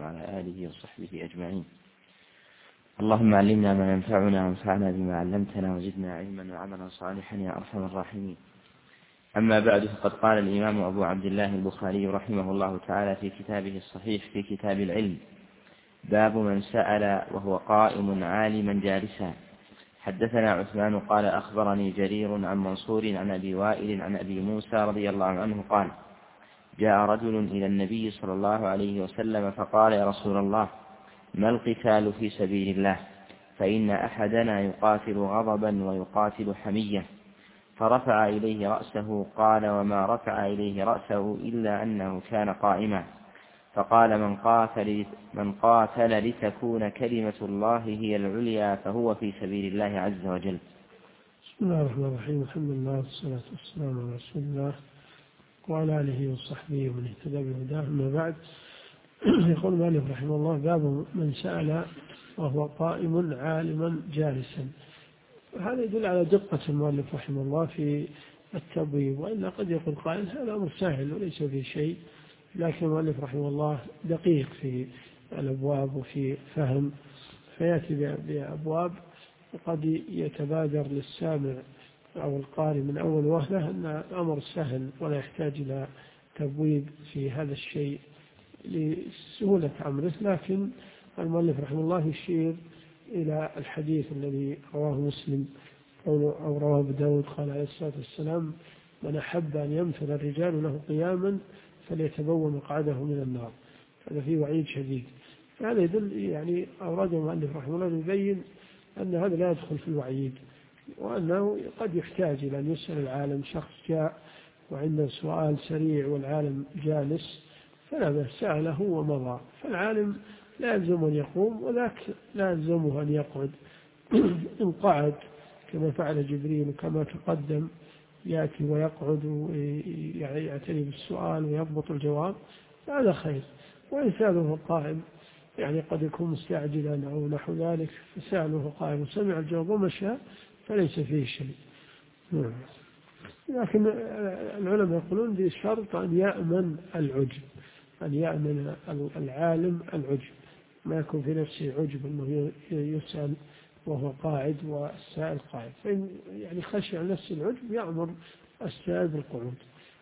وعلى آله وصحبه أجمعين. اللهم علمنا ما ينفعنا وانفعنا بما علمتنا وزدنا علما وعملا صالحا يا أرحم الراحمين. أما بعد، فقد قال الإمام أبو عبد الله البخاري رحمه الله تعالى في كتابه الصحيح في كتاب العلم: باب من سأل وهو قائم عالما جالسا. حدثنا عثمان قال أخبرني جرير عن منصور عن أبي وائل عن أبي موسى رضي الله عنه قال: جاء رجل إلى النبي صلى الله عليه وسلم فقال: يا رسول الله، ما القتال في سبيل الله؟ فإن أحدنا يقاتل غضبا ويقاتل حمية. فرفع إليه رأسه. قال: وما رفع إليه رأسه إلا أنه كان قائما. فقال: من قاتل لتكون كلمة الله هي العليا فهو في سبيل الله عز وجل. بسم الله الرحمن الرحيم. الحمد لله والصلاة والسلام على رسول الله وعلى آله وصحبه ومن اهتدى بهداه. أما بعد، يقول المؤلف رحمه الله: باب من سأل وهو قائم عالما جالسا. هذا يدل على دقة المؤلف رحمه الله في التبويب، وإلا قد يقول قائل هذا أمر سهل وليس فيه شيء، لكن المؤلف رحمه الله دقيق في الأبواب وفي فهم، فيأتي بأبواب قد يتبادر للسامع أو القارئ من أول وهلة أن الأمر سهل ولا يحتاج إلى تبويب في هذا الشيء لسهولة أمره، لكن المؤلف رحمه الله يشير إلى الحديث الذي رواه مسلم أو رواه أبو داود قال عليه الصلاة والسلام: من أحب أن يمثل الرجال له قياما فليتبوأ مقعده من النار. هذا فيه وعيد شديد. فهذا يدل يعني أورده المؤلف رحمه الله يبين أن هذا لا يدخل في الوعيد، وأنه قد يحتاج إلى أن يسأل العالم. شخص جاء وعنده سؤال سريع والعالم جالس فلا بأس، سأله ومضى، فالعالم لا يلزم أن يقوم وذاك لا يلزمه أن يقعد. إن قعد كما فعل جبريل وكما تقدم يأتي ويقعد ويعتني بالسؤال ويضبط الجواب هذا خير. وإن سأله قائم يعني قد يكون مستعجلا أو نحو ذلك، فسأله قائم وسمع الجواب ومشى فليس فيه شيء. لكن العلماء يقولون بشرط أن يأمن العجب، أن يأمن العالم العجب، ما يكون في نفسه عجب أنه يسأل وهو قاعد والسائل قاعد، فإن يعني خشي عن نفسه العجب يأمر السائل بالقعود.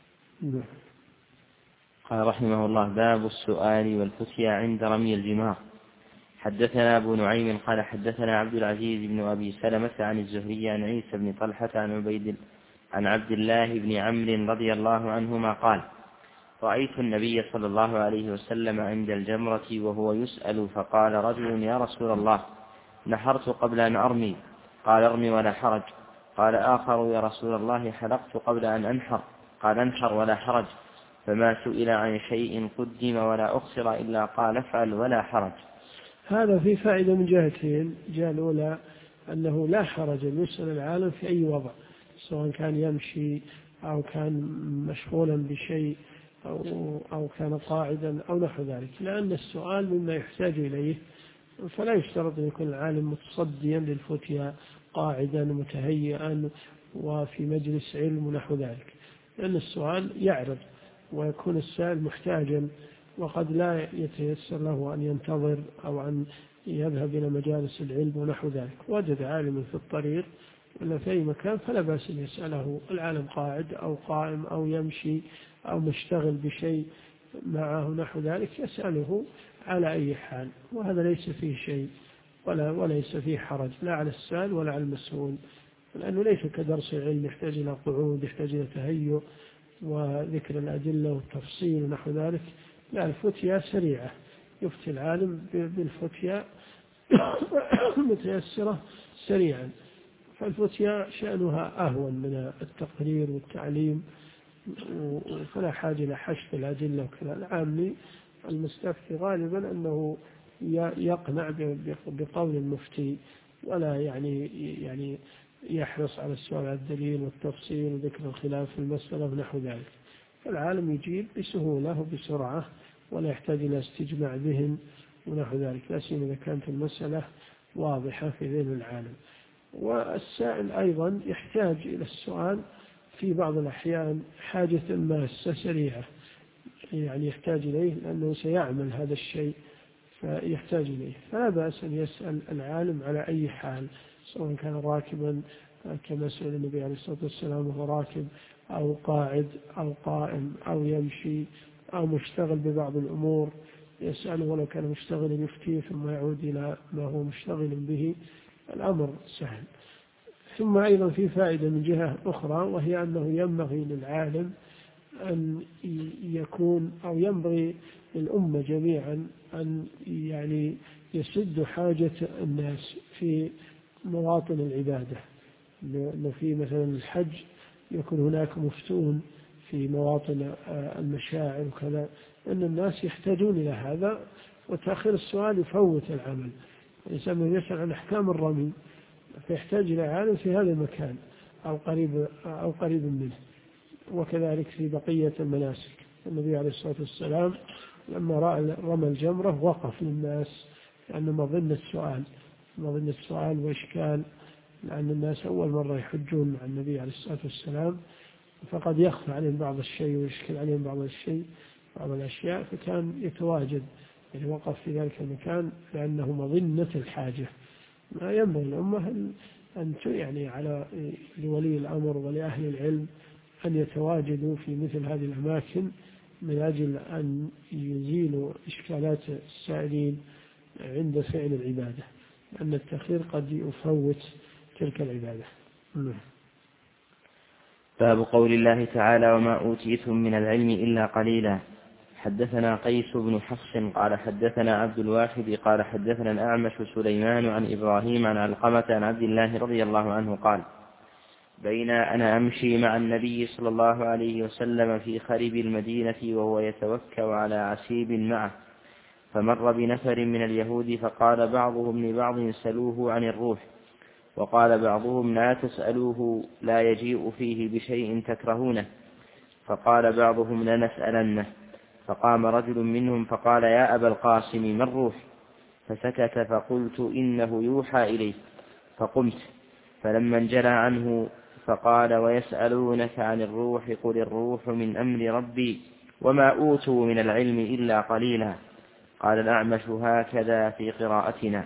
قال رحمه الله: باب السؤال والفتيا عند رمي الجمار. حدثنا أبو نعيم قال حدثنا عبد العزيز بن أبي سلمة عن الزهري عن عيسى بن طلحة عن عبد الله بن عمرو رضي الله عنهما قال: رأيت النبي صلى الله عليه وسلم عند الجمرة وهو يسأل، فقال رجل: يا رسول الله، نحرت قبل أن أرمي. قال: ارمي ولا حرج. قال آخر: يا رسول الله، حلقت قبل أن أنحر. قال: انحر ولا حرج. فما سئل عن شيء قدم ولا أخسر إلا قال: افعل ولا حرج. هذا في فائدة من جهتين. الجهة الأولى أنه لا حرج أن يسأل العالم في أي وضع، سواء كان يمشي أو كان مشغولا بشيء أو كان قاعدا أو نحو ذلك، لأن السؤال مما يحتاج إليه، فلا يشترط أن يكون العالم متصديا للفتيا قاعدا متهيئا وفي مجلس علم ونحو ذلك، لأن السؤال يعرض ويكون السائل محتاجا وقد لا يتيسر له أن ينتظر أو أن يذهب إلى مجالس العلم ونحو ذلك. وجد عالما في الطريق ولا في أي مكان فلا بأس أن يسأله. العالم قاعد أو قائم أو يمشي أو مشتغل بشيء معه نحو ذلك يسأله على أي حال، وهذا ليس فيه شيء وليس فيه حرج لا على السائل ولا على المسؤول، لأنه ليس كدرس العلم يحتاج إلى قعود، يحتاج إلى تهيؤ وذكر الأدلة والتفصيل ونحو ذلك. لا، الفتيا سريعة، يفتي العالم بالفتيا متيسرة سريعا، فالفتيا شأنها أهون من التقرير والتعليم، فلا حاجة إلى حشد الأدلة وكذا. العامي المستفتي غالبا أنه يقنع بقول المفتي ولا يعني يحرص على السؤال عن الدليل والتفصيل وذكر الخلاف في المسألة ونحو ذلك. فالعالم يجيب بسهولة وبسرعة ولا يحتاج إلى استجماع ذهن ونحو ذلك، لا سيما إذا كانت المسألة واضحة في ذهن العالم. والسائل أيضا يحتاج إلى السؤال في بعض الأحيان حاجة ماسة سريعة، يعني يحتاج إليه لأنه سيعمل هذا الشيء فيحتاج إليه، فلا بأس أن يسأل العالم على أي حال، سواء كان راكبا كما سئل النبي عليه الصلاة والسلام وهو راكب، أو قاعد أو قائم أو يمشي أو مشتغل ببعض الأمور يسأله، ولو كان مشتغلا يفتيه ثم يعود إلى ما هو مشتغل به، الأمر سهل. ثم أيضا في فائدة من جهة أخرى، وهي أنه ينبغي للعالم أن يكون، أو ينبغي للأمة جميعا أن يعني يسد حاجة الناس في مواطن العبادة. لو في مثلا الحج يكون هناك مفتون في مواطن المشاعر وكذا، أن الناس يحتاجون إلى هذا، وتأخير السؤال يفوت العمل. الإنسان يسأل عن أحكام الرمي فيحتاج إلى عالم في هذا المكان أو قريب منه. وكذلك في بقية المناسك، النبي عليه الصلاة والسلام لما رأى رمى الجمرة وقف للناس، لأنه مظن السؤال وإشكال، لأن الناس أول مرة يحجون مع النبي عليه الصلاة والسلام، فقد يخفى عليهم بعض الشيء ويشكل عليهم بعض الأشياء، فكان يتواجد، يعني وقف في ذلك المكان لأنه مظنة الحاجة. ما ينبغي الأمة أن يعني على لولي الأمر ولأهل العلم أن يتواجدوا في مثل هذه الأماكن من أجل أن يزيلوا إشكالات السائلين عند فعل العبادة، لأن التأخير قد يفوت تلك العبادة. باب قول الله تعالى: وما أوتيتم من العلم إلا قليلا. حدثنا قيس بن حفص قال حدثنا عبد الواحد قال حدثنا الأعمش سليمان عن إبراهيم عن علقمة عن عبد الله رضي الله عنه قال: بين أنا أمشي مع النبي صلى الله عليه وسلم في خرب المدينة وهو يتوكأ على عسيب معه، فمر بنفر من اليهود، فقال بعضهم لبعض: سلوه عن الروح. وقال بعضهم: لا تسألوه، لا يجيء فيه بشيء تكرهونه. فقال بعضهم: لنسألنه. فقام رجل منهم فقال: يا أبا القاسم، ما الروح؟ فسكت، فقلت: إنه يوحى إليه. فقمت، فلما انجلى عنه فقال: ويسألونك عن الروح، قل الروح من أمر ربي، وما أوتوا من العلم إلا قليلا. قال الأعمش: هكذا في قراءتنا.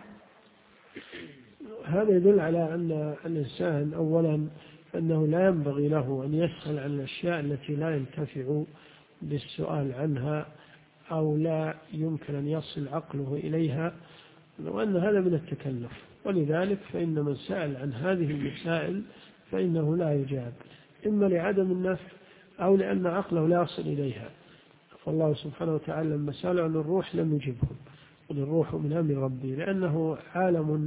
هذا يدل على أن الإنسان أولا أنه لا ينبغي له أن يسأل عن الأشياء التي لا ينتفع بالسؤال عنها أو لا يمكن أن يصل عقله إليها، وأن هذا من التكلف. ولذلك فإن من سأل عن هذه المسائل فإنه لا يجاب، إما لعدم النفع أو لأن عقله لا يصل إليها. فالله سبحانه وتعالى لما سأل عن الروح لم يجبهم، قل الروح من أمر ربي، لأنه عالم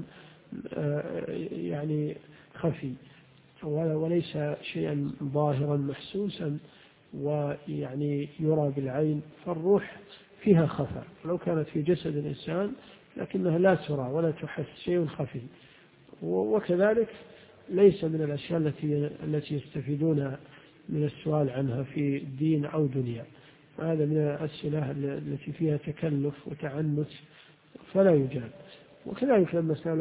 يعني خفي وليس شيئا ظاهرا محسوسا ويعني يرى بالعين. فالروح فيها خفى، لو كانت في جسد الإنسان لكنها لا ترى ولا تحس، شيء خفي. وكذلك ليس من الأشياء التي يستفيدون من السؤال عنها في دين أو دنيا، هذا من الأسئلة التي فيها تكلف وتعنت فلا يجاب. وكذلك لما سألوا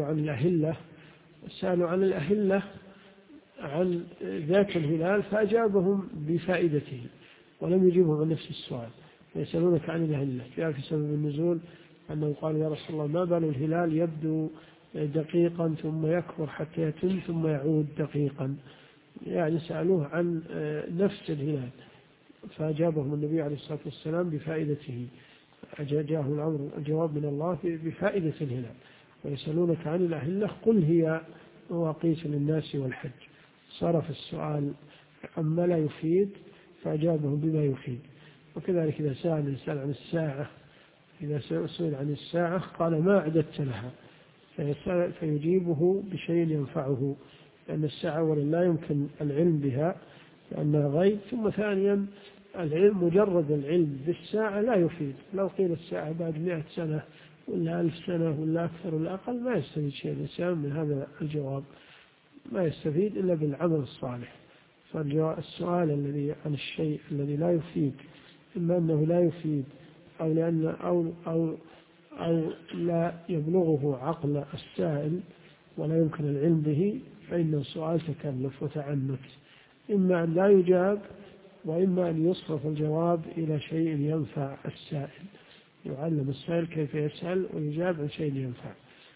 عن الأهلة عن ذات الهلال فأجابهم بفائدته ولم يجيبهم عن نفس السؤال. يسألونك عن الأهلة، جاء في سبب النزول أنه قال: يا رسول الله، ما بال الهلال يبدو دقيقا ثم يكبر حتى يتم ثم يعود دقيقا؟ يعني سألوه عن نفس الهلال، فأجابهم النبي عليه الصلاة والسلام بفائدته. جاءه الجواب من الله بفائدة الهلال. ويسألونك عن الأهلة قل هي مواقيت للناس والحج. صرف السؤال عما لا يفيد فأجابهم بما يفيد. وكذلك إذا سأل الإنسان عن الساعة، إذا سئل عن الساعة قال: ما أعددت لها؟ فيجيبه بشيء ينفعه، لأن الساعة أولا لا يمكن العلم بها لأنها غيب، ثم ثانيا العلم مجرد العلم بالساعة لا يفيد. لو قيل الساعة بعد 100 سنة ولا 1000 سنة ولا أكثر ولا أقل ما يستفيد شيء الإنسان من هذا الجواب، ما يستفيد إلا بالعمل الصالح. فالسؤال الذي عن الشيء الذي لا يفيد، إما أنه لا يفيد أو لأن أو لا يبلغه عقل السائل ولا يمكن العلم به، فإن السؤال تكلف وتعنت، إما أن لا يجاب وإما أن يصرف الجواب إلى شيء ينفع السائل. يعلم السائل كيف يسأل ويجاب عن شيء ينفع.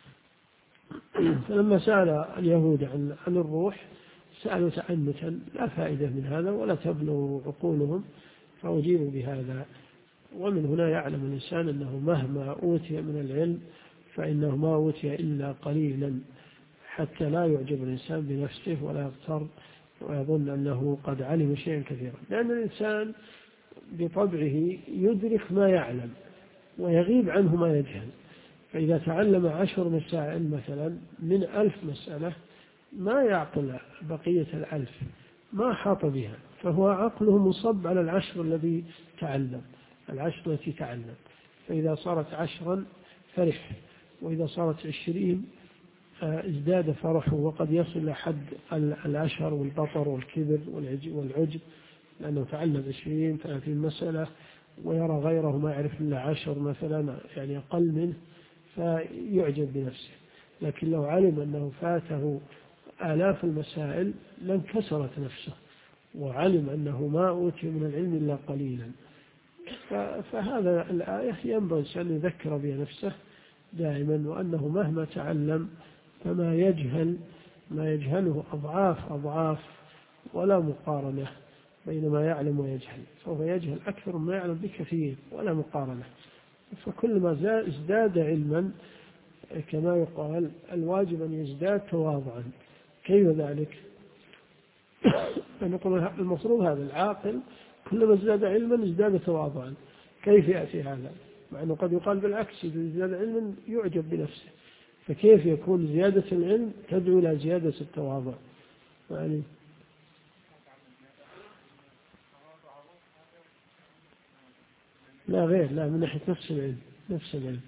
فلما سأل اليهود عن الروح سألوا تعنتا، لا فائدة من هذا ولا تبلغ عقولهم، فأجيبوا بهذا. ومن هنا يعلم الإنسان أنه مهما أوتي من العلم فإنه ما أوتي إلا قليلا، حتى لا يعجب الإنسان بنفسه ولا يغتر ويظن أنه قد علم شيئا كثيرا، لأن الإنسان بطبعه يدرك ما يعلم ويغيب عنه ما يجهل. فإذا تعلم 10 مسائل مثلا من 1000 مسألة ما يعقل بقية 1000، ما حاط بها، فهو عقله مصب على 10 الذي تعلم، 10 التي تعلم. فإذا صارت 10 فرح، وإذا صارت 20 ازداد فرحه، وقد يصل لحد 10 والبطر والكبر والعجب، لأنه تعلم 20-30 مسألة ويرى غيره ما يعرف إلا 10 مثلا، يعني أقل منه، فيعجب بنفسه. لكن لو علم أنه فاته آلاف المسائل لانكسرت نفسه، وعلم أنه ما أوتي من العلم إلا قليلا. فهذا الآية ينبغي أن يذكر بها نفسه دائما، وأنه مهما تعلم فما يجهل ما يجهله أضعاف ولا مقارنة بين ما يعلم ويجهل، فهو يجهل أكثر ما يعلم بكثير ولا مقارنة. فكل ما ازداد علما كما يقال الواجب أن يزداد تواضعا. كيف ذلك؟ فنقول المفروض هذا العاقل كلما ازداد علما ازداد تواضعا. كيف يأتي هذا؟ مع أنه قد يقال بالعكس، إذا ازداد علما يعجب بنفسه، فكيف يكون زيادة العلم تدعو إلى زيادة التواضع؟ يعني لا غير، لا، من ناحية نفس العلم.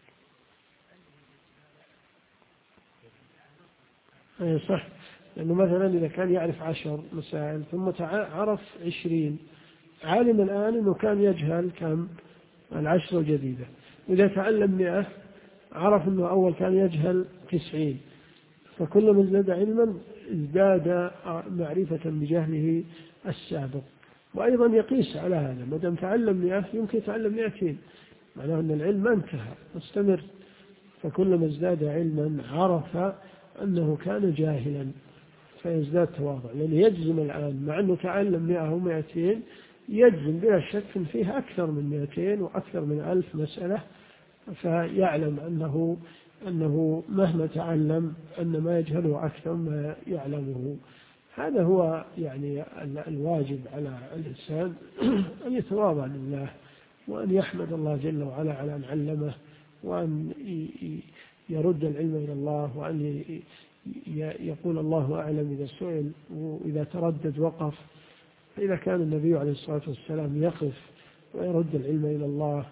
أي صح، لأنه مثلا إذا كان يعرف 10 مسائل ثم عرف 20، عالم الآن أنه كان يجهل كم 10 الجديدة، وإذا تعلم 100 عرف أنه أول كان يجهل 90، فكلما ازداد علما ازداد معرفة بجهله السابق. وأيضا يقيس على هذا، ما دام تعلم 100 يمكن يتعلم 200، معناه أن العلم ما انتهى، مستمر. فكلما ازداد علما عرف أنه كان جاهلا فيزداد تواضع، لأنه يجزم الآن مع أنه تعلم 100 و200 يجزم بلا شك فيها أكثر من 200 وأكثر من 1000 مسألة، فيعلم أنه مهما تعلم أن ما يجهله أكثر ما يعلمه. هذا هو يعني الواجب على الإنسان أن يتواضع لله، وأن يحمد الله جل وعلا على أن علمه، وأن يرد العلم إلى الله، وأن يقول الله أعلم إذا سئل، وإذا تردد وقف. فإذا كان النبي عليه الصلاة والسلام يقف ويرد العلم إلى الله،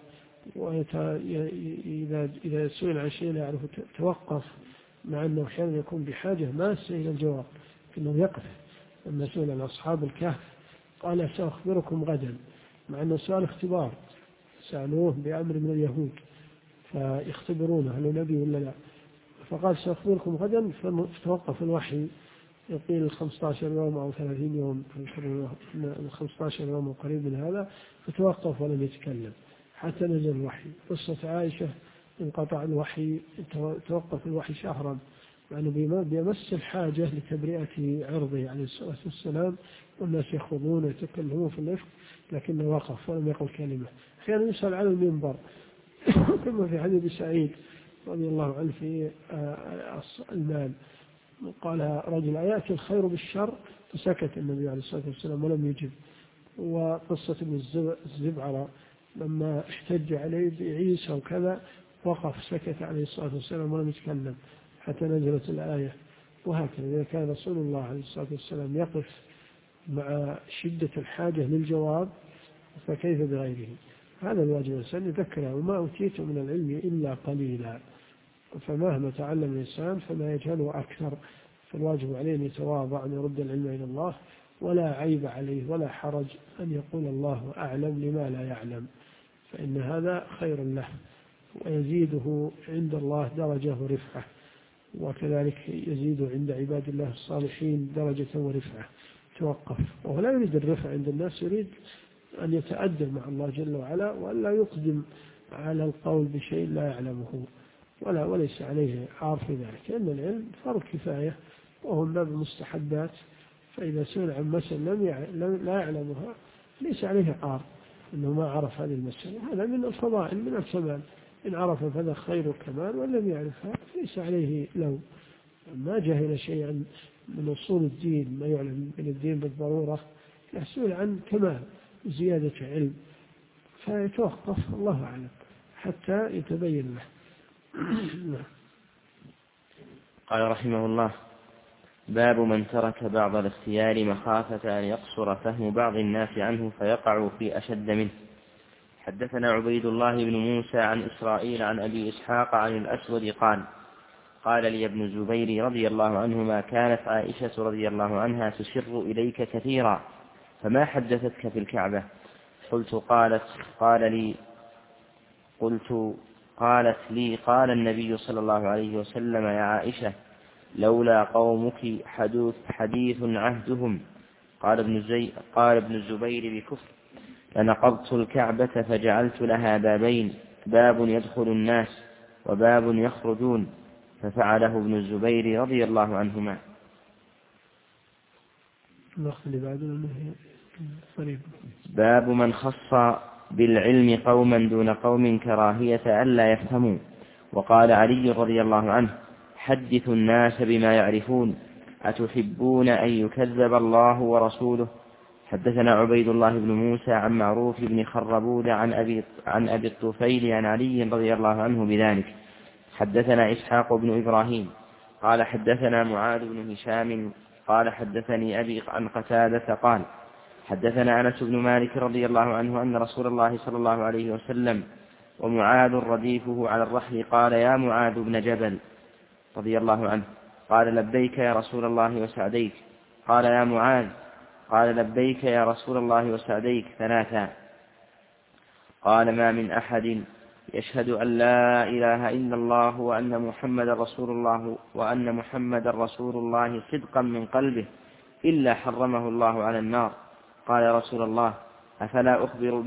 وإذا سئل عن شيء لا يعرف توقف، مع أنه أحيانا يكون بحاجة ماسة إلى الجواب لكنه يقف. لما سئل عن أصحاب الكهف قال سأخبركم غدا، مع أنه سؤال اختبار، سألوه بأمر من اليهود فيختبرونه هل نبي ولا لا، فقال سأخبركم غدا، فتوقف الوحي يقيل 15 يوم أو 30 يوم، 15 يوم قريب من هذا، فتوقف ولم يتكلم حتى نزل الوحي. قصة عائشة انقطع الوحي، توقف الوحي شهرا، لأنه بيمس الحاجة لتبرئة عرضه عليه الصلاة والسلام، والناس يخوضون ويتكلمون في الإفك، لكنه وقف ولم يقل كلمة. أحيانا يسأل على المنبر كما في حديث سعيد رضي الله عنه في المال، قال رجل أيأتي الخير بالشر؟ فسكت النبي عليه الصلاة والسلام ولم يجب. وقصة ابن الزبعرة لما احتج عليه بعيسى وكذا وقف سكت عليه الصلاة والسلام ولم يتكلم حتى نزلت الآية. وهكذا إذا كان رسول الله عليه الصلاة والسلام يقف مع شدة الحاجة للجواب فكيف بغيره؟ هذا الواجب الإنسان يذكره، وما أوتيت من العلم إلا قليلا. فمهما تعلم الإنسان فما يجهله أكثر، فالواجب عليه أن يتواضع، أن يرد العلم إلى الله، ولا عيب عليه ولا حرج أن يقول الله أعلم لما لا يعلم، فإن هذا خير له ويزيده عند الله درجة ورفعة، وكذلك يزيد عند عباد الله الصالحين درجة ورفعة. توقف، وهو لا يريد الرفع عند الناس، يريد أن يتأدب مع الله جل وعلا، وأن لا يقدم على القول بشيء لا يعلمه وليس عليه عار في ذلك، لأن العلم فرض كفاية وهو من باب المستحبات، فإذا سئل عن مسألة لا يعلمها ليس عليه عار أنه ما عرف هذه المسألة، هذا من الفضائل من الكمال، إن عرف فذا خير الكمال وإن لم يعرفها ليس عليه لو ما جهل شيئا من أصول الدين ما يعلم من الدين بالضرورة، يحصل عن كمال زيادة علم فيتوقف الله أعلم حتى يتبين له. قال رحمه الله: باب من ترك بعض الاختيار مخافة أن يقصر فهم بعض الناس عنه فيقع في أشد منه. حدثنا عبيد الله بن موسى عن إسرائيل عن أبي إسحاق عن الأسود قال لي ابن الزبير رضي الله عنهما: كانت عائشة رضي الله عنها تسر إليك كثيرا، فما حدثتك في الكعبة؟ قالت لي: قال النبي صلى الله عليه وسلم: يا عائشة، لولا قومك حديث عهدهم. قال ابن الزبير بكفر: لنقضت الكعبة فجعلت لها بابين، باب يدخل الناس وباب يخرجون، ففعله ابن الزبير رضي الله عنهما. باب من خص بالعلم قوما دون قوم كراهية ألا يفهموا. وقال علي رضي الله عنه: حدثوا الناس بما يعرفون، أتحبون أن يكذب الله ورسوله؟ حدثنا عبيد الله بن موسى عن معروف بن خربود عن أبي الطفيل عن علي رضي الله عنه بذلك. حدثنا إسحاق بن إبراهيم قال حدثنا معاذ بن هشام قال حدثني أبي عن قتادة قال حدثنا أنس بن مالك رضي الله عنه أن رسول الله صلى الله عليه وسلم ومعاذ رديفه على الرحل قال: يا معاذ بن جبل رضي الله عنه. قال: لبيك يا رسول الله وسعديك. قال: يا معاذ. قال: لبيك يا رسول الله وسعديك 3. قال: ما من أحد يشهد أن لا إله إلا الله وأن محمد رسول الله صدقا من قلبه إلا حرمه الله على النار. قال: يا رسول الله، أفلا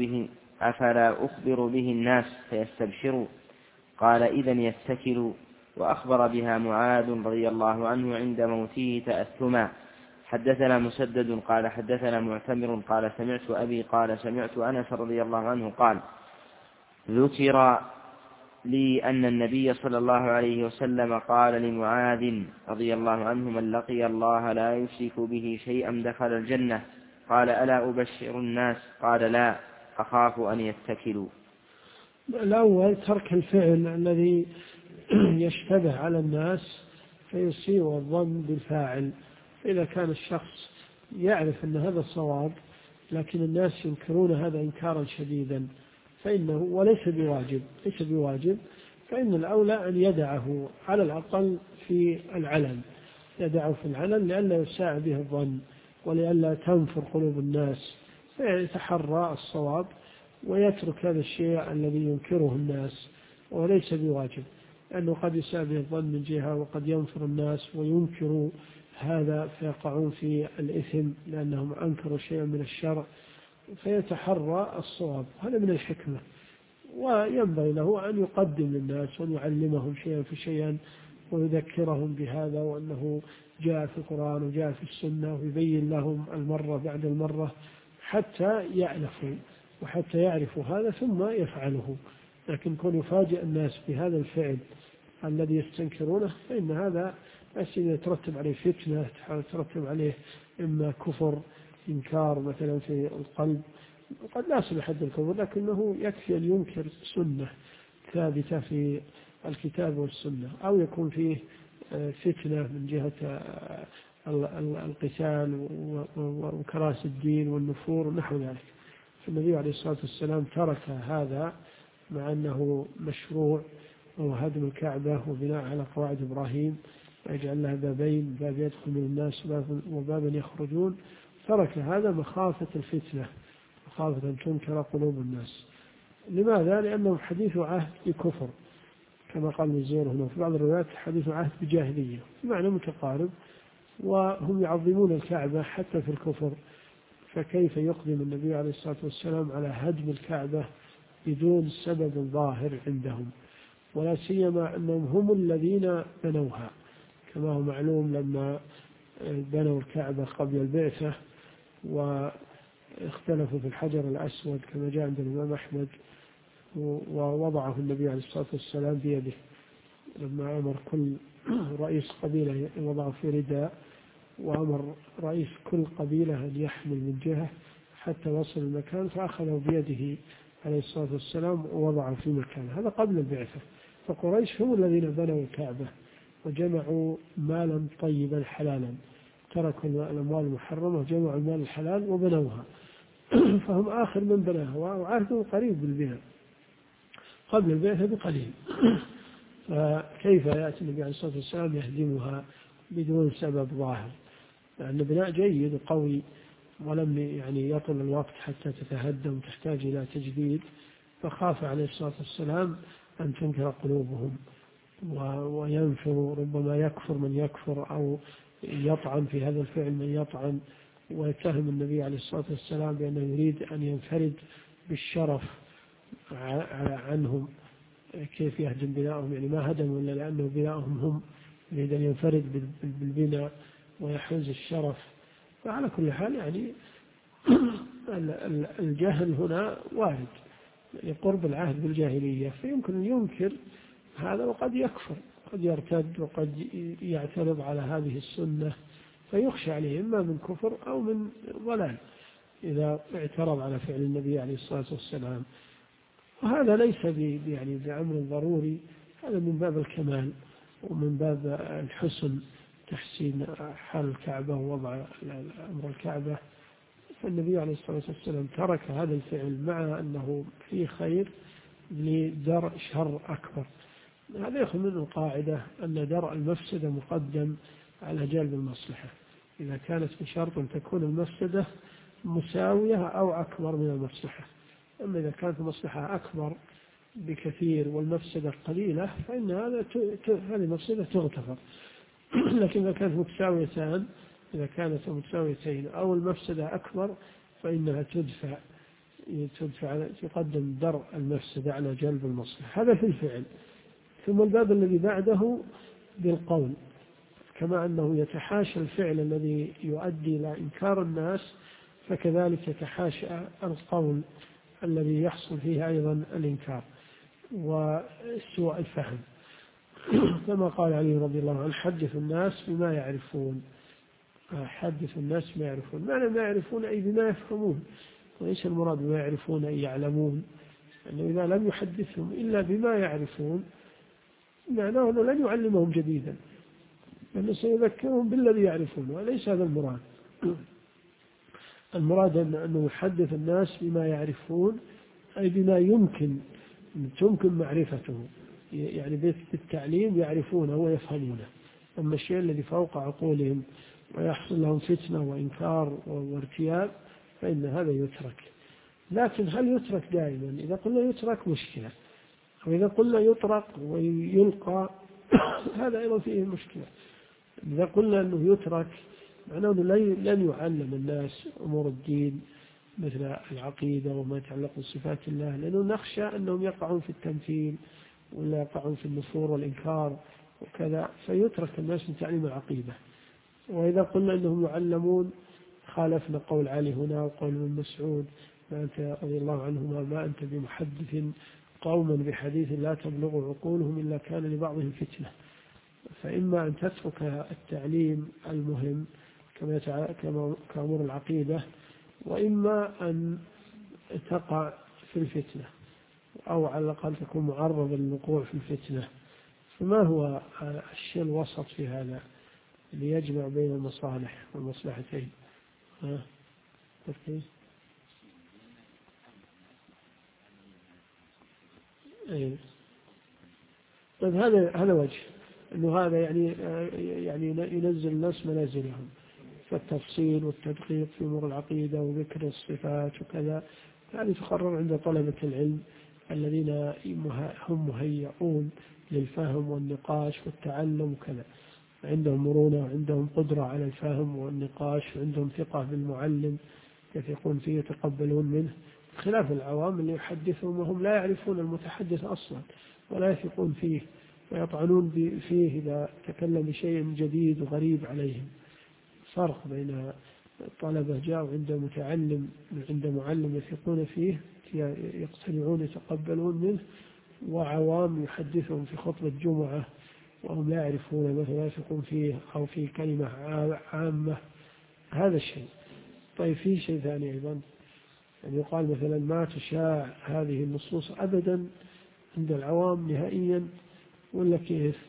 أخبر به الناس فيستبشروا؟ قال: إذن يتكلوا. وأخبر بها معاذ رضي الله عنه عند موته تأثما. حدثنا مسدد قال حدثنا معتمر قال سمعت أبي قال سمعت أنس رضي الله عنه قال: ذكر لي أن النبي صلى الله عليه وسلم قال لمعاذ رضي الله عنه: من لقي الله لا يشرك به شيئا دخل الجنة. قال: ألا أبشر الناس؟ قال: لا، أخاف أن يتكلوا. الأول ترك الفعل الذي يشتبه على الناس فيسيء الظن بالفاعل. إذا كان الشخص يعرف أن هذا الصواب لكن الناس ينكرون هذا إنكارا شديدا فإنه وليس بواجب فإن الأولى أن يدعه على الأقل في العلن، لئلا يساء به الظن ولئلا تنفر قلوب الناس، فيتحرى الصواب ويترك هذا الشيء الذي ينكره الناس وليس بواجب، لأنه قد يساء به الظن من جهة وقد ينفر الناس وينكروا هذا فيقعون في الإثم لأنهم أنكروا شيئا من الشرع، فيتحرى الصواب. هذا من الحكمة، وينبغي له أن يقدم للناس وأن يعلمهم شيئا فشيئا ويذكرهم بهذا وأنه جاء في القرآن وجاء في السنة ويبين لهم المرة بعد المرة حتى يعرفوا وحتى يعرفوا هذا ثم يفعله. لكن كون يفاجئ الناس بهذا الفعل الذي يستنكرونه فإن هذا يترتب عليه فتنة، يترتب عليه إما كفر إنكار مثلا في القلب، وقد لا يصل حد الكفر لكنه يكفي أن ينكر سنة ثابتة في الكتاب والسنة، أو يكون فيه فتنة من جهة القتال وكراس الدين والنفور ونحو ذلك. فالنبي عليه الصلاة والسلام ترك هذا مع أنه مشروع، وهو هدم الكعبة وبناء على قواعد إبراهيم ويجعل لها بابين، باب يدخل من الناس وبابا يخرجون. ترك هذا مخافة الفتنة، مخافة أن تنكر قلوب الناس. لماذا؟ لأنه حديث عهد بكفر كما قال الزهري هنا، في بعض الروايات حديث عهد بجاهلية، بمعنى متقارب، وهم يعظمون الكعبة حتى في الكفر، فكيف يقدم النبي عليه الصلاة والسلام على هدم الكعبة بدون سبب ظاهر عندهم، ولا سيما أنهم هم الذين بنوها، كما هو معلوم لما بنوا الكعبة قبل البعثة واختلفوا في الحجر الأسود كما جاء عند الإمام أحمد، ووضعه النبي عليه الصلاة والسلام بيده لما أمر كل رئيس قبيلة وضعه في رداء، وأمر رئيس كل قبيلة أن يحمل من جهة حتى وصل المكان، فأخذه بيده عليه الصلاة والسلام ووضعه في مكان. هذا قبل البعثة. فقريش هم الذين بنوا الكعبة وجمعوا مالا طيبا حلالا، تركوا الأموال المحرمة وجمعوا المال الحلال وبنوها. فهم آخر من بناها، وعهدهم قريب بالبناء قبل البعثة بقليل. فكيف يأتي النبي عليه الصلاة والسلام يهدمها بدون سبب ظاهر؟ لأن بناء جيد وقوي ولم يعني يطل الوقت حتى تتهدم تحتاج إلى تجديد، فخاف عليه الصلاة والسلام أن تنكر قلوبهم وينفر، ربما يكفر من يكفر أو يطعن في هذا الفعل من يطعن، ويتهم النبي عليه الصلاة والسلام بأنه يريد أن ينفرد بالشرف عنهم. كيف يهدم بناءهم؟ يعني ما هدموا إلا لأنه بناءهم هم، يريد أن ينفرد بالبناء ويحوز الشرف. فعلى كل حال يعني الجهل هنا وارد لقرب العهد بالجاهلية، فيمكن أن ينكر هذا وقد يكفر، قد يرتد وقد يعترض على هذه السنة، فيخشى عليه إما من كفر أو من ضلال إذا اعترض على فعل النبي عليه الصلاة والسلام. وهذا ليس يعني بأمر ضروري، هذا من باب الكمال ومن باب الحسن، تحسين حال الكعبة ووضع أمر الكعبة. فالنبي عليه الصلاة والسلام ترك هذا الفعل مع أنه فيه خير لدرء شر أكبر. هذا يأخذ منه القاعدة أن درء المفسدة مقدم على جلب المصلحة، إذا كانت بشرط أن تكون المفسدة مساوية أو أكبر من المصلحة. أما إذا كانت المصلحة أكبر بكثير والمفسدة قليلة فإن هذه المفسدة تغتفر. لكن إذا كانت متساويتان، إذا كانت متساويتين أو المفسدة أكبر فإنها تقدم درء المفسدة على جلب المصلحة. هذا في الفعل. ثم الباب الذي بعده بالقول، كما أنه يتحاشى الفعل الذي يؤدي إلى إنكار الناس، فكذلك يتحاشى القول الذي يحصل فيه أيضا الإنكار وسوء الفهم. كما قال علي رضي الله عنه: حدث الناس بما يعرفون. حدث الناس بما يعرفون، معنى ما يعرفون أي بما يفهمون، وليس المراد بما يعرفون أي يعلمون، أنه إذا لم يحدثهم إلا بما يعرفون معناه أنه لن يعلمهم جديدا، لأنه سيذكرهم بالذي يعرفون، وليس هذا المراد. المراد أنه يحدث الناس بما يعرفون أي بما يمكن معرفته، يعني بالتعليم يعرفونه ويفهمونه. أما الشيء الذي فوق عقولهم ويحصل لهم فتنة وإنكار وارتياب فإن هذا يترك. لكن هل يترك دائما؟ إذا قلنا يترك مشكلة، وإذا قلنا يطرق ويلقى هذا أيضا فيه مشكلة. إذا قلنا أنه يترك معناه أنه لن يعلم الناس أمور الدين مثل العقيدة وما يتعلق بصفات الله، لأنه نخشى أنهم يقعون في التمثيل ولا يقعون في النفور والإنكار وكذا، فيترك الناس من تعليم العقيدة. وإذا قلنا أنهم يعلمون خالفنا قول علي هنا وقول ابن مسعود ما أنت رضي الله عنهما: ما أنت بمحدث قوما بحديث لا تبلغ عقولهم إلا كان لبعضهم فتنة. فإما أن تترك التعليم المهم كأمور العقيدة، وإما أن تقع في الفتنة أو على الأقل تكون معرضا للوقوع في الفتنة. فما هو الشيء الوسط في هذا ليجمع بين المصالح والمصلحتين؟ طيب هذا وجه أنه هذا يعني ينزل الناس منازلهم، فالتفصيل والتدقيق في أمور العقيدة وذكر الصفات وكذا هذه تقرر عند طلبة العلم الذين هم مهيئون للفهم والنقاش والتعلم وكذا، عندهم مرونة وعندهم قدرة على الفهم والنقاش وعندهم ثقة بالمعلم يثقون فيه يتقبلون منه، خلاف العوام اللي يحدثهم وهم لا يعرفون المتحدث أصلا ولا يثقون فيه ويطعنون فيه إذا تكلم بشيء جديد وغريب عليهم. فرق بين الطلبة جاءوا عند معلم يثقون فيه يقتنعون يتقبلون منه، وعوام يحدثهم في خطبة جمعة وهم لا يعرفون مثلا يثقون فيه أو في كلمة عامة. هذا الشيء. طيب في شيء ثاني أيضا، يعني يقال مثلا ما تشاع هذه النصوص أبدا عند العوام نهائيا ولا كيف؟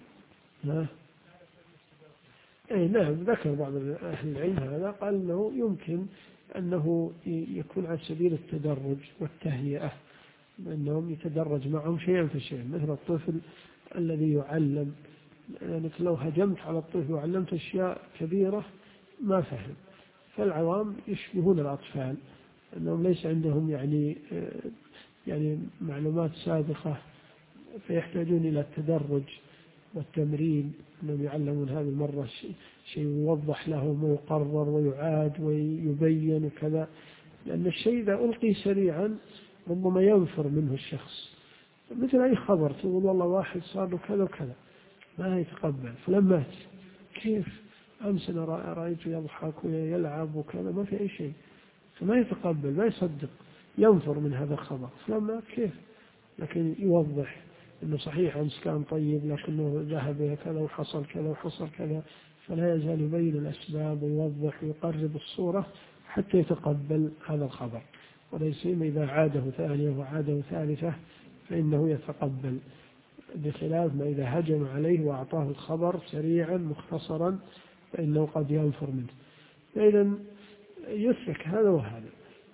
أي نعم، ذكر بعض أهل العلم هذا، قال أنه يمكن أنه يكون على سبيل التدرج والتهيئة، أنهم يتدرج معهم شيئا فشيئا، مثل الطفل الذي يعلم، يعني لو هجمت على الطفل وعلمت أشياء كبيرة ما فهم. فالعوام يشبهون الأطفال أنهم ليس عندهم يعني معلومات سابقة، فيحتاجون إلى التدرج والتمرين، أنهم يعلمون هذه المرة شيء يوضح لهم ويقرر ويعاد ويبين وكذا، لأن الشيء إذا ألقي سريعا ربما ينفر منه الشخص. مثل أي خبر تقول والله واحد صار له كذا وكذا ما يتقبل، فلان مات، كيف أمس أنا رأيته يضحك ويلعب وكذا ما في أي شيء، فما يتقبل ما يصدق، ينفر من هذا الخبر، فلان مات كيف. لكن يوضح أنه صحيح أمس كان طيب لكنه ذهب إلى كذا وحصل كذا وحصل كذا، فلا يزال يبين الأسباب ويوضح ويقرب الصورة حتى يتقبل هذا الخبر. وليس إذا عاده ثانية وعاده ثالثة فإنه يتقبل، بخلاف ما إذا هجم عليه وأعطاه الخبر سريعا مختصرا فإنه قد ينفر منه. فإذا يسلك هذا وهذا،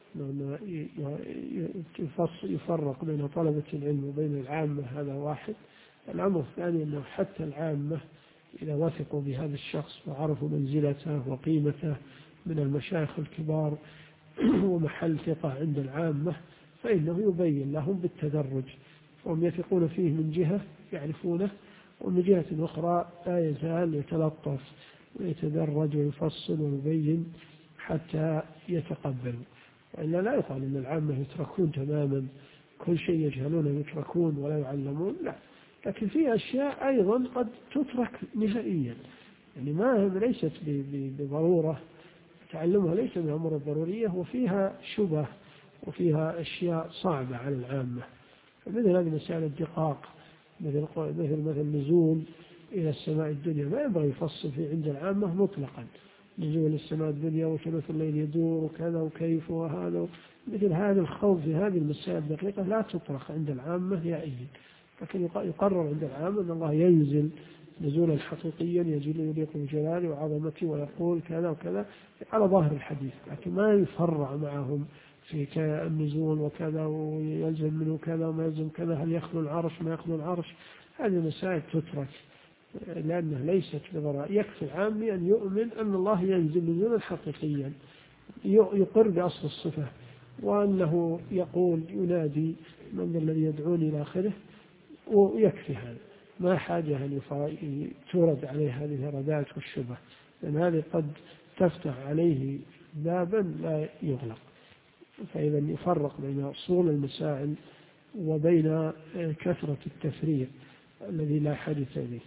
يفرق بين طلبة العلم وبين العامة، هذا واحد. الأمر الثاني أنه حتى العامة إذا وثقوا بهذا الشخص وعرفوا منزلته وقيمته من المشايخ الكبار ومحل ثقة عند العامة، فإنه يبين لهم بالتدرج، وهم يثقون فيه من جهة يعرفونه، ومن جهة أخرى لا يزال يتلطف ويتدرج ويفصل ويبين حتى يتقبلوا. وإلا لا يقال أن العامة يتركون تماما كل شيء يجهلونه يتركون ولا يعلمون، لا، لكن في أشياء أيضا قد تترك نهائيا، يعني ما ليست بضرورة تعلمها، ليس من الأمور الضرورية، وفيها شبه وفيها أشياء صعبة على العامة. مثل هذه مسائل الدقاق، مثل نزول إلى السماء الدنيا ما ينبغي يفصل فيه عند العامة مطلقا، نزول السماء الدنيا وثلث الليل يدور وكذا وكيف وهذا، مثل هذا الخوف في هذه المسائل الدقيقة لا تطرق عند العامة نهائيا، لكن يقرر عند العامة أن الله ينزل نزولا حقيقيا يليق بجلاله وعظمته ويقول كذا وكذا على ظاهر الحديث، لكن ما يفرع معهم في النزول وكذا ويلزم منه كذا وما يلزم كذا، هل يخلو العرش ما يخلو العرش، هذه مسائل تترك لأنها ليست بضرورة. يكفي العامي أن يؤمن أن الله ينزل نزولا حقيقيا، يقر بأصل الصفة، وأنه يقول ينادي من الذي يدعوني إلى آخره، ويكفي هذا، ما حاجة أن تورد عليه هذه الردات والشبه، لأن هذه قد تفتح عليه بابا لا يغلق. فإذا يفرق بين أصول المسائل وبين كثرة التفريق الذي لا حدث به.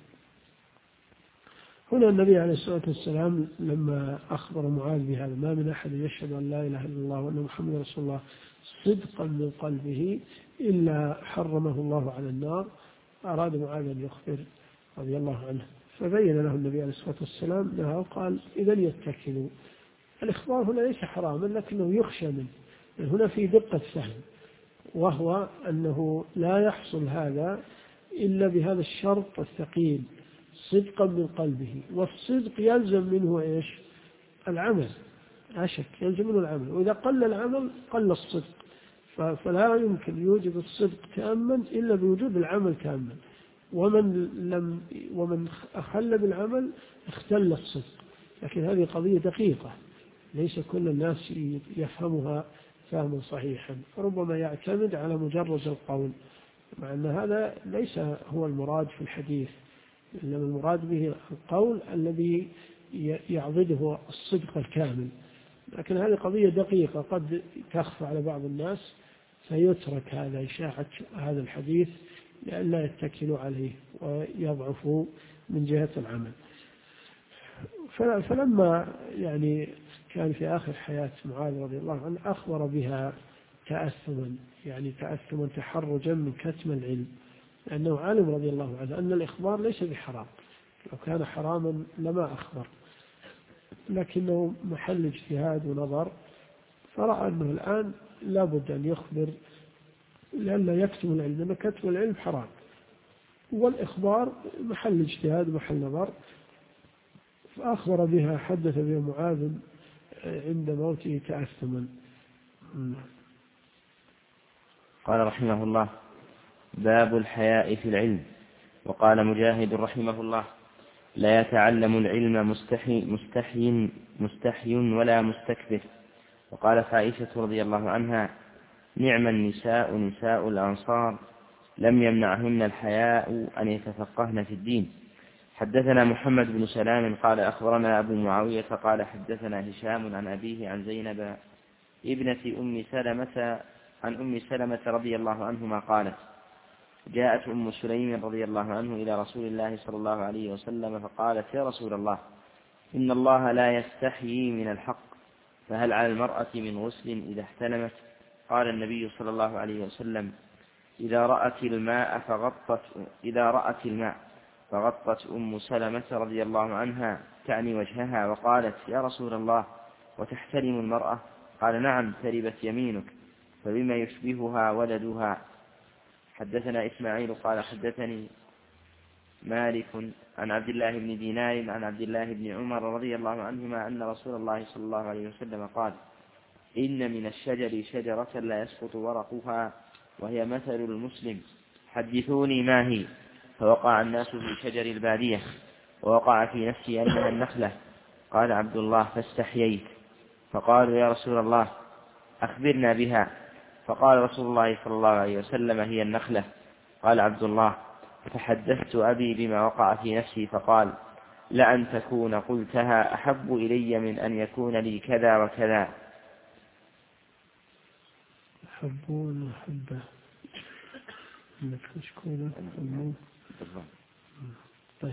هنا النبي عليه الصلاة والسلام لما أخبر معاذ بهذا، ما من أحد يشهد أن لا إله إلا الله وأن محمد رسول الله صدقا من قلبه إلا حرمه الله على النار، أراد معاذ أن يخبر رضي الله عنه، فبين له النبي عليه الصلاة والسلام لها وقال إذا يتكلوا. الإخبار هنا ليس حراما لكنه يخشى منه، هنا في دقة فهم، وهو أنه لا يحصل هذا إلا بهذا الشرط الثقيل صدقا من قلبه، والصدق يلزم منه إيش؟ العمل، لا شك يلزم منه العمل، وإذا قل العمل قل الصدق، فلا يمكن يوجد الصدق تاما إلا بوجود العمل تاما، ومن أخل بالعمل اختل الصدق. لكن هذه قضية دقيقة ليس كل الناس يفهمها فهما صحيحا، ربما يعتمد على مجرد القول، مع أن هذا ليس هو المراد في الحديث، إنما المراد به القول الذي يعضده الصدق الكامل، لكن هذه قضية دقيقة قد تخفى على بعض الناس، فيترك هذا إشاعة هذا الحديث لئلا يتكلوا عليه ويضعفوا من جهة العمل. فلما يعني كان في آخر حياة معاذ رضي الله عنه أخبر بها تأثما، يعني تأثما تحرجا من كتم العلم، لأنه علم رضي الله عنه أن الإخبار ليس بحرام، لو كان حراما لما أخبر، لكنه محل اجتهاد ونظر، فرأى أنه الآن لابد أن يخبر لأن يكتم العلم، لأن كتم العلم حرام، والإخبار محل اجتهاد ومحل نظر، فأخبر بها، حدث بها معاذ عند موته تأثما. قال رحمه الله: باب الحياء في العلم. وقال مجاهد رحمه الله: لا يتعلم العلم مستحي ولا مستكبر. وقالت عائشة رضي الله عنها: نعم النساء نساء الأنصار لم يمنعهن الحياء أن يتفقهن في الدين. حدثنا محمد بن سلام قال أخبرنا أبو معاوية قال حدثنا هشام عن أبيه عن زينب ابنة عن أم سلمة رضي الله عنهما قالت: جاءت أم سليم رضي الله عنه إلى رسول الله صلى الله عليه وسلم فقالت: يا رسول الله، إن الله لا يستحيي من الحق، فهل على المرأة من غسل إذا احتلمت؟ قال النبي صلى الله عليه وسلم: إذا رأت الماء فغطت أم سلمة رضي الله عنها تعني وجهها وقالت: يا رسول الله، وتحتلم المرأة؟ قال: نعم، تربت يمينك، فبما يشبهها ولدها. حدثنا إسماعيل قال حدثني مالك عن عبد الله بن دينار عن عبد الله بن عمر رضي الله عنهما أن رسول الله صلى الله عليه وسلم قال: إن من الشجر شجرة لا يسقط ورقها وهي مثل المسلم، حدثوني ما هي؟ فوقع الناس في شجر البادية، ووقع في نفسي أنها النخلة. قال عبد الله: فاستحييت. فقالوا: يا رسول الله، أخبرنا بها. فقال رسول الله صلى الله عليه وسلم: هي النخلة. قال عبد الله: فحدثت أبي بما وقع في نفسي، فقال: لأن تكون قلتها أحب إلي من أن يكون لي كذا وكذا. يحبون وحبه انك تشكون يحبون. طيب،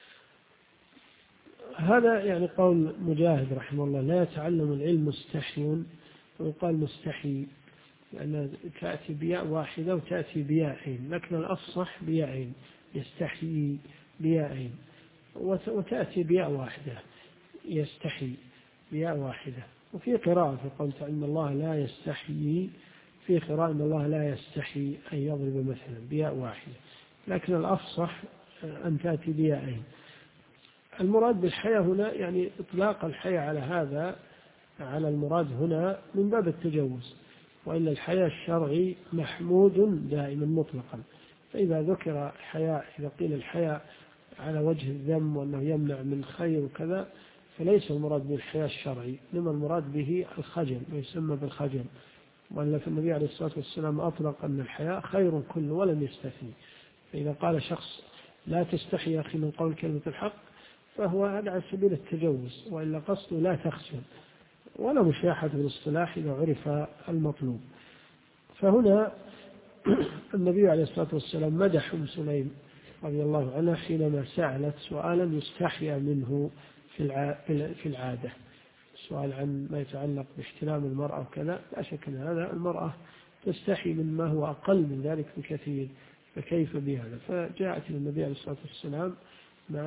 هذا يعني قول مجاهد رحمه الله: لا يتعلم العلم مستحي، ويقال مستحي لأن تأتي بياء واحدة وتأتي بياءين، لكن الأفصح بياءين، يستحي بياءين، وتأتي بياء واحدة يستحي بياء واحدة. وفي قراءة في قول إن الله لا يستحي، في قراءة إن الله لا يستحي أن يضرب مثلا بياء واحدة، لكن الأفصح أن تأتي بياءين. المراد بالحياة هنا يعني إطلاق الحياة على هذا، على المراد هنا من باب التجوز، وإلا الحياء الشرعي محمود دائما مطلقا. فإذا ذكر حياء، إذا قيل الحياء على وجه الذم وأنه يمنع من خير وكذا، فليس المراد بالحياء الشرعي، إنما المراد به الخجل، ويسمى بالخجل. وأن في النبي عليه الصلاة والسلام أطلق أن الحياء خير كله ولم يستثني. فإذا قال شخص: لا تستحي يا أخي من قول كلمة الحق، فهو هذا على سبيل التجوز، وإلا قصده لا تخجل، ولا مشاحة في الاصطلاح إذا عرف المطلوب. فهنا النبي عليه الصلاة والسلام مدح أم سليم رضي الله عنها حينما سألت سؤالا يستحيا منه في العادة، سؤال عن ما يتعلق باحتلام المرأة وكذا. لا شك أن هذا المرأة تستحي مما هو أقل من ذلك بكثير، فكيف بهذا؟ فجاءت للنبي عليه الصلاة والسلام مع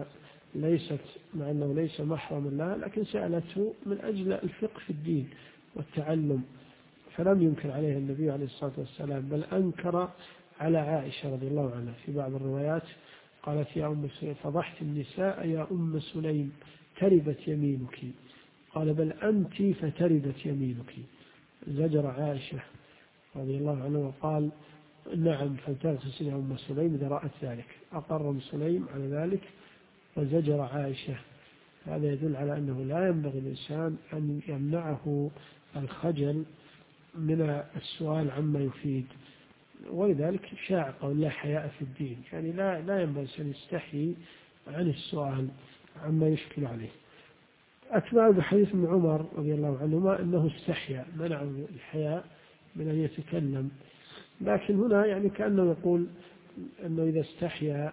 أنه ليس محرما لها، لكن سألته من أجل الفقه في الدين والتعلم، فلم ينكر عليها النبي عليه الصلاة والسلام، بل أنكر على عائشة رضي الله عنها. في بعض الروايات قالت: يا أم سليم، فضحت النساء يا أم سليم، تربت يمينك. قال: بل أنت فتربت يمينك. زجر عائشة رضي الله عنها وقال: نعم، فلتغتسل يا أم سليم إذا رأت ذلك. أقر أم سليم على ذلك وزجر عائشة. هذا يدل على أنه لا ينبغي الإنسان أن يمنعه الخجل من السؤال عما يفيد، ولذلك شاع قول لا حياء في الدين، يعني لا ينبغي أن يستحي عن السؤال عما يشكل عليه. أتباع بحديث ابن عمر رضي الله عنهما أنه استحيا، منع الحياء من أن يتكلم. لكن هنا يعني كأنه يقول أنه إذا استحيا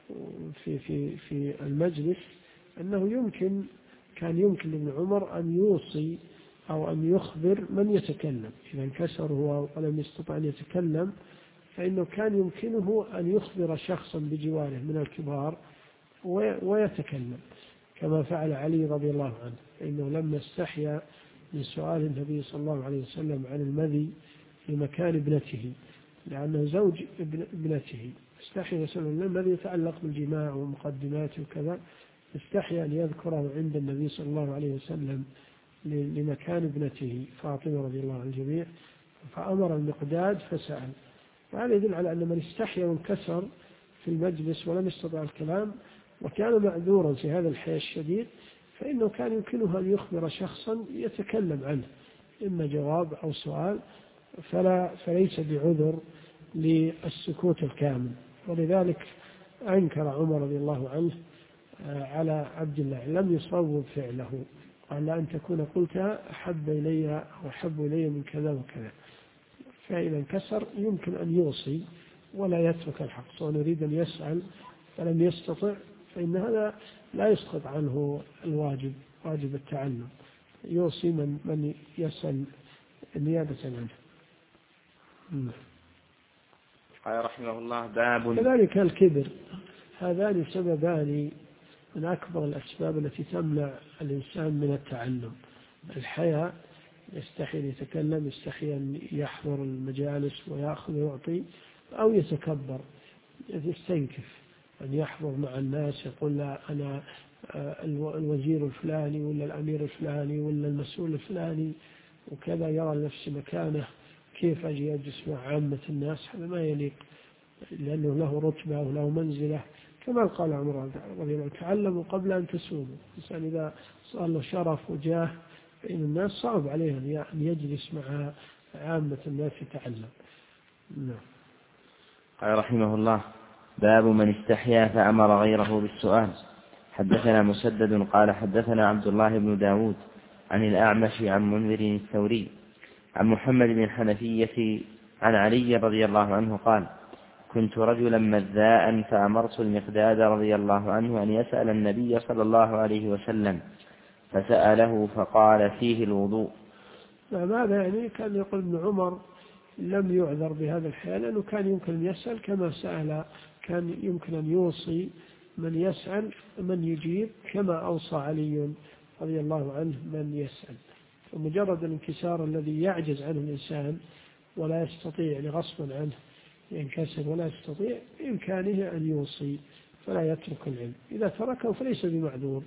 في المجلس أنه كان يمكن لابن عمر أن يوصي أو أن يخبر من يتكلم. إذا انكسر هو ولم يستطع أن يتكلم فإنه كان يمكنه أن يخبر شخصا بجواره من الكبار ويتكلم، كما فعل علي رضي الله عنه، فإنه لما استحيا من سؤال النبي صلى الله عليه وسلم عن المذي في مكان ابنته، لأنه زوج ابنته، استحيا يسأل المذي يتعلق بالجماع ومقدماته وكذا، استحيا أن يذكره عند النبي صلى الله عليه وسلم لمكان ابنته فاطمة رضي الله عن الجميع، فأمر المقداد فسأل. وهذا يدل على أن من استحيا وانكسر في المجلس ولم يستطع الكلام وكان معذورا في هذا الحياء الشديد فإنه كان يمكنه أن يخبر شخصا يتكلم عنه، إما جواب أو سؤال، فليس بعذر للسكوت الكامل. ولذلك أنكر عمر رضي الله عنه على عبد الله، لم يصوب فعله، قال أن تكون قلتها أحب إلي أو أحب إلي من كذا وكذا. فإذا انكسر يمكن أن يوصي ولا يترك الحق، سواء يريد أن يسأل فلم يستطع فإن هذا لا يسقط عنه الواجب، واجب التعلم، يوصي من يسأل نيابة عنه. قال رحمه الله باب. كذلك الكبر، هذان سببان من أكبر الأسباب التي تمنع الإنسان من التعلم. الحياء، يستحي أن يتكلم، يستحي أن يحضر المجالس ويأخذ ويعطي، أو يتكبر يستنكف أن يحضر مع الناس، يقول لا أنا الوزير الفلاني ولا الأمير الفلاني ولا المسؤول الفلاني وكذا، يرى نفسه مكانه، كيف أجي أجلس مع عامة الناس؟ هذا ما يليق، لأنه له رتبة وله منزلة، كما قال عمر رضي الله عنه تعلموا قبل أن تسودوا. الإنسان إذا صار له شرف وجاه فإن الناس صعب عليه أن يجلس مع عامة الناس يتعلم. قال رحمه الله باب من استحيا فأمر غيره بالسؤال. حدثنا مسدد قال حدثنا عبد الله بن داود عن الأعمش عن منذر الثوري عن محمد بن الحنفية عن علي رضي الله عنه قال كنت رجلا مذاء فأمرت المقداد رضي الله عنه أن يسأل النبي صلى الله عليه وسلم فسأله فقال فيه الوضوء. ماذا يعني؟ كان يقول ابن عمر لم يعذر بهذا الحال لأنه كان يمكن أن يسأل كما سأل، كان يمكن أن يوصي من يسأل من يجيب كما أوصى علي رضي الله عنه من يسأل. فمجرد الانكسار الذي يعجز عنه الإنسان ولا يستطيع لغصبا عنه ينكسر ولا يستطيع، بإمكانه أن يوصي فلا يترك العلم، إذا تركه فليس بمعذور.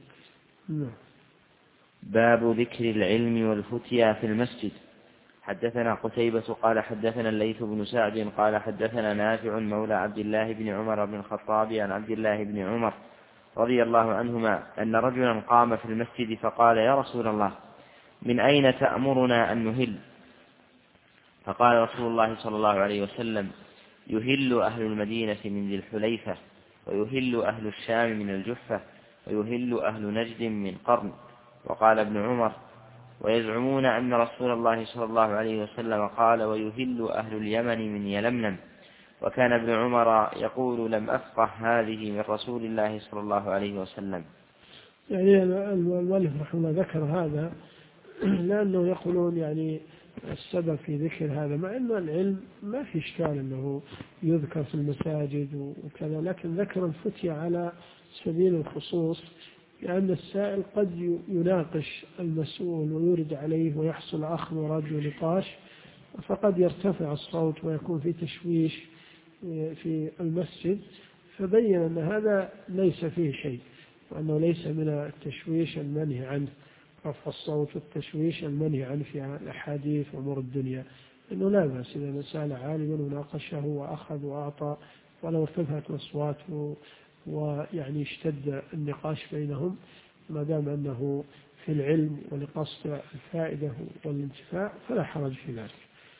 باب ذكر العلم والفتيا في المسجد. حدثنا قتيبة قال حدثنا الليث بن سعد قال حدثنا نافع مولى عبد الله بن عمر بن الخطاب عن عبد الله بن عمر رضي الله عنهما أن رجلا قام في المسجد فقال يا رسول الله من أين تأمرنا أن نهل؟ فقال رسول الله صلى الله عليه وسلم يهل أهل المدينة من ذي الحليفة، ويهل أهل الشام من الجحفة، ويهل أهل نجد من قرن. وقال ابن عمر ويزعمون أن رسول الله صلى الله عليه وسلم قال ويهل أهل اليمن من يلملم. وكان ابن عمر يقول لم أفقه هذه من رسول الله صلى الله عليه وسلم. يعني المؤلف رحمه الله ذكر هذا لأنه يقولون يعني السبب في ذكر هذا، مع أن العلم ما في إشكال أنه يذكر في المساجد وكذا، لكن ذكر الفتية على سبيل الخصوص، لأن السائل قد يناقش المسؤول ويرد عليه ويحصل أخذ ورد ونقاش، فقد يرتفع الصوت ويكون في تشويش في المسجد، فبين أن هذا ليس فيه شيء، وأنه ليس من التشويش المنهي عنه، رفع الصوت والتشويش المنهي عنه في الأحاديث وأمور الدنيا، إنه لا بأس إذا سأل عالما وناقشه وأخذ وأعطى ولو ارتفعت الأصوات ويعني اشتد النقاش بينهم، ما دام أنه في العلم ولقصد الفائدة والانتفاع فلا حرج في ذلك.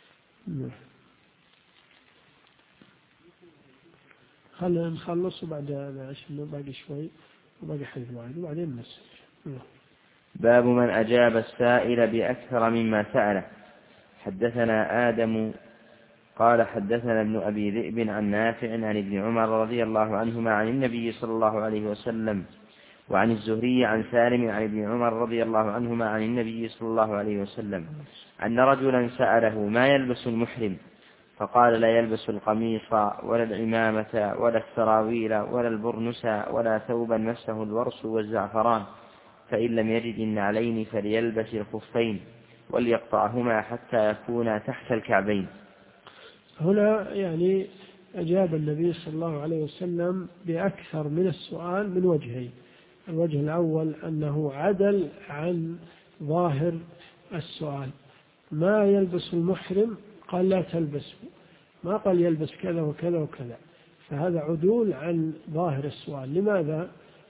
خلينا نخلص وبعد عشان باقي شوي وباقي حديث واحد وبعدين نسأل. باب من أجاب السائل بأكثر مما سأله. حدثنا آدم قال حدثنا ابن أبي ذئب عن نافع عن ابن عمر رضي الله عنهما عن النبي صلى الله عليه وسلم، وعن الزهري عن سالم عن ابن عمر رضي الله عنهما عن النبي صلى الله عليه وسلم أن رجلا سأله ما يلبس المحرم، فقال لا يلبس القميص ولا العمامة ولا السراويل ولا البرنس ولا ثوبا مسه الورس والزعفران، فإن لم يجد النعلين فليلبس الخفين وليقطعهما حتى يكونا تحت الكعبين. هنا يعني أجاب النبي صلى الله عليه وسلم بأكثر من السؤال من وجهين. الوجه الأول أنه عدل عن ظاهر السؤال، ما يلبس المحرم قال لا تلبسه، ما قال يلبس كذا وكذا وكذا، فهذا عدول عن ظاهر السؤال. لماذا؟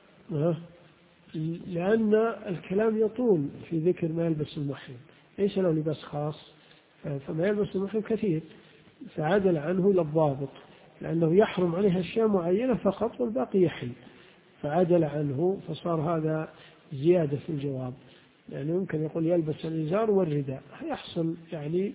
لأن الكلام يطول في ذكر ما يلبس المحرم، ليس له لباس خاص، فما يلبس المحرم كثير، فعدل عنه إلى الضابط، لأنه يحرم عليه أشياء معينة فقط والباقي يحل، فعدل عنه، فصار هذا زيادة في الجواب. يعني يمكن يقول يلبس الإزار والرداء، يحصل يعني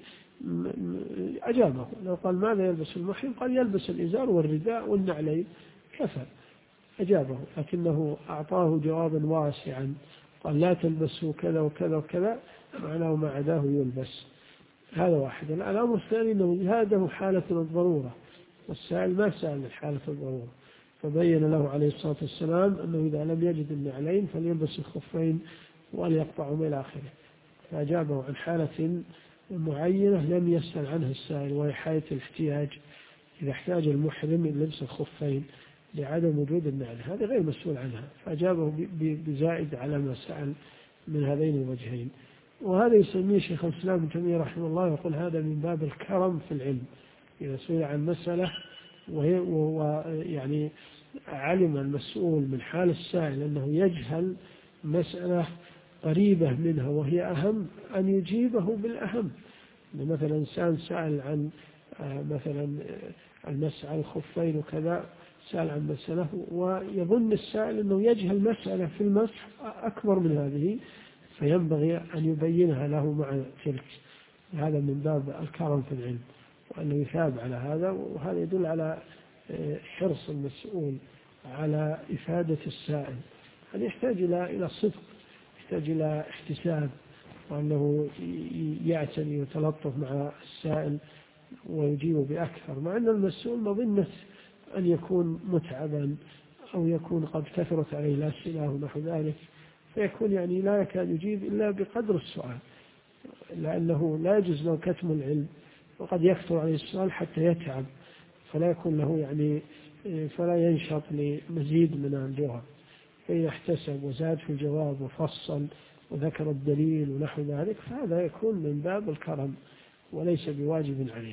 أجابه. لو قال ماذا يلبس المحرم قال يلبس الإزار والرداء والنعلين كفى، أجابه. لكنه أعطاه جوابا واسعا، قال لا تلبسوا كذا وكذا وكذا، معناه ما عداه يلبس. هذا واحد. الأمر الثاني أنه هذا حالة الضرورة، والسائل ما سأل من حالة الضرورة، فبين له عليه الصلاة والسلام أنه إذا لم يجد النعلين فليلبس الخفين وليقطعهما إلى آخره، فأجابه عن حالة معينة لم يسأل عنها السائل، وهي حالة الاحتياج، إذا احتاج المحرم إلى لبس الخفين لعدم وجود النعل، هذا غير مسؤول عنها، فأجابه بزائد على ما سأل من هذين الوجهين. وهذا يسميه شيخ الإسلام ابن تيمية رحمه الله، يقول هذا من باب الكرم في العلم. إذا سئل عن مسألة ويعني علم المسؤول من حال السائل أنه يجهل مسألة قريبة منها وهي أهم، أن يجيبه بالأهم. مثلا إنسان سأل عن مثلا المسح على الخفين وكذا، سأل عن مسألة ويظن السائل أنه يجهل مسألة في المسح أكبر من هذه، فينبغي أن يبينها له مع تلك. هذا من باب الكرم في العلم، وأنه يثاب على هذا، وهذا يدل على حرص المسؤول على إفادة السائل. هذا يحتاج إلى صدق، يحتاج إلى احتساب، وأنه يعتني ويتلطف مع السائل ويجيب بأكثر، مع أن المسؤول مظنة أن يكون متعبا أو يكون قد كثرت عليه الأسئلة ونحو ذلك، فيكون يعني لا يكاد يجيب إلا بقدر السؤال، لأنه لا يجوز له كتم العلم، وقد يكثر عليه السؤال حتى يتعب، فلا يكون له يعني فلا ينشط لمزيد من الجواب. فإذا احتسب وزاد في الجواب وفصل وذكر الدليل ونحو ذلك، فهذا يكون من باب الكرم وليس بواجب عليه.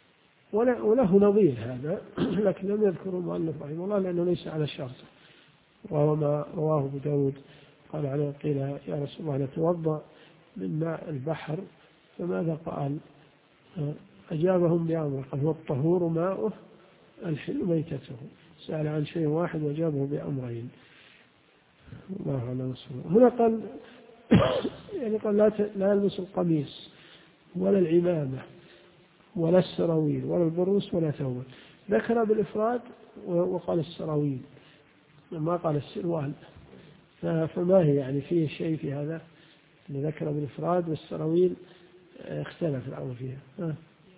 وله نظير هذا لكن لم يذكر المؤلف رحمه الله لأنه ليس على شرطه، وهو ما رواه أبو داود قال عليه قيل يا رسول الله نتوضأ من ماء البحر، فماذا قال؟ أجابهم بأمر، قال هو الطهور ماؤه الحل ميتته. سأل عن شيء واحد وجابه بأمرين. الله عليه وسلم. هنا قال يعني قال لا يلبس القميص ولا العمامة ولا السراويل ولا البروس ولا ثوب. ذكر بالإفراد وقال السراويل، ما قال السروال، فما هي يعني فيه شيء في هذا اللي ذكر بالإفراد، والسراويل اختلف الأمر فيها.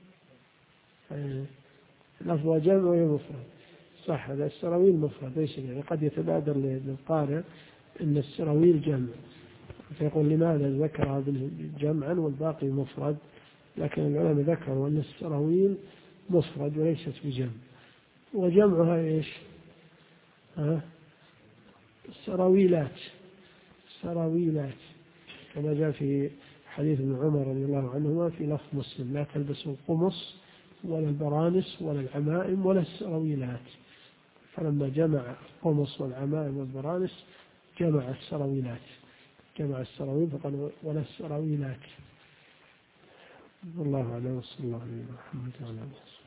لفظ جمع وهي مفرد، صح، هذا السراويل مفرد ليس يعني قد يتبادر للقارئ أن السراويل جمع، فيقول لماذا ذكرها جمعا والباقي مفرد، لكن العلماء ذكروا أن السراويل مفرد وليست بجمع. وجمعها إيش؟ السراويلات كما جاء في حديث ابن عمر رضي الله عنهما في لفظ مسلم لا تلبسوا القمص ولا البرانس ولا العمائم ولا السراويلات، فلما جمع القمص والعمائم والبرانس جمع السراويل فقال ولا السراويلات. والله أعلم، صلى الله عليه وسلم.